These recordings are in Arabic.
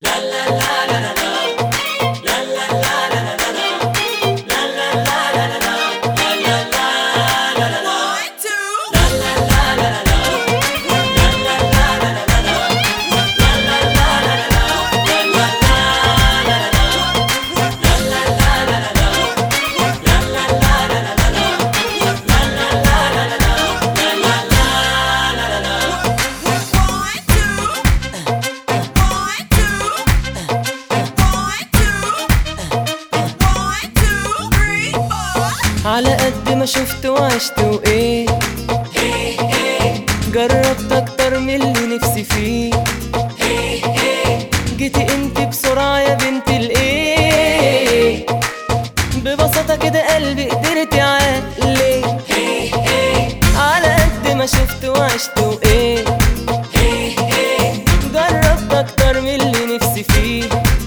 على قد ما شفت وعشت وايه جربت اكتر من اللي نفسي فيه. جيتي انت بسرعة يا بنت الايه، ببساطة كده قلبي قدرتي عقلي. على قد ما شفت وعشت وايه جربت اكتر من اللي نفسي فيه.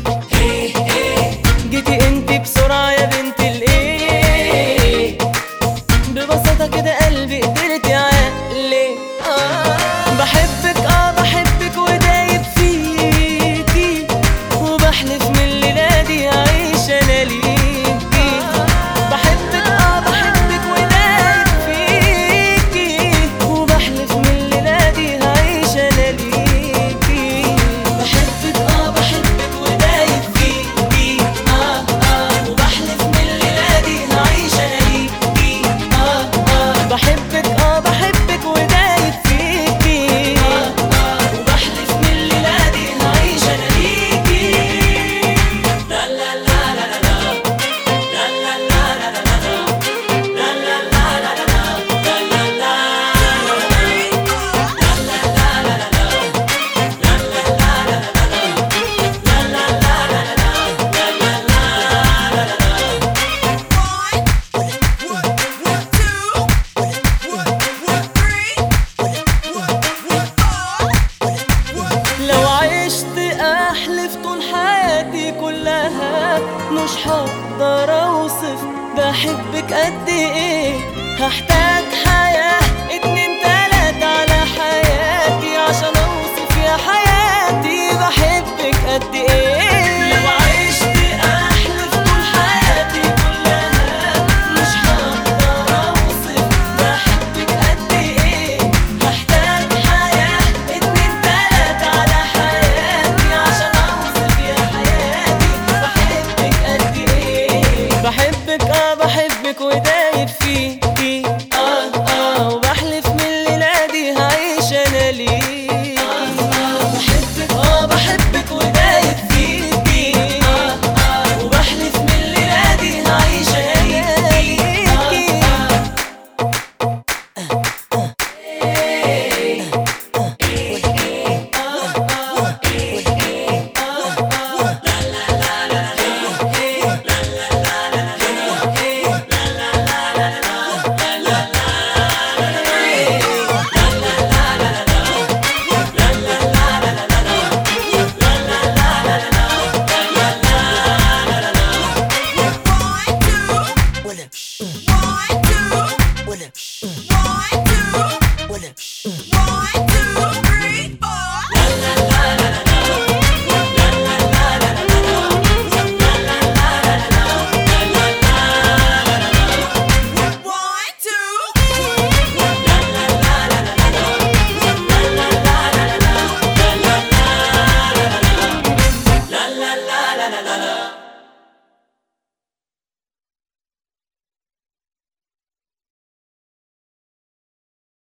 جيتي انت بسرعة يا بنت الايه، ببساطة كده قلبي قدرتي عقلي. بحبك بحبك ودايب فيكي، وبحلف من الليلة دي هعيش انا ليكي. بحبك بحبك ودايب فيكي، وبحلف من الليلة دي هعيش انا ليكي. بحبك بحبك ودايب فيكي، وبحلف من الليلة دي هعيش انا ليكي. بحبك بحبك ودايب فيكي، وبحلف من الليلة دي هعيش انا ليكي. لا لا لا لا لا لا لا لا لا لا لا لا لا لا لو عشت احلف طول حياتي كلها مش هقدر اوصف بحبك قد ايه. هحتاج حياة 2 3 على حياتي عشان اوصف يا حياتي بحبك قد ايه.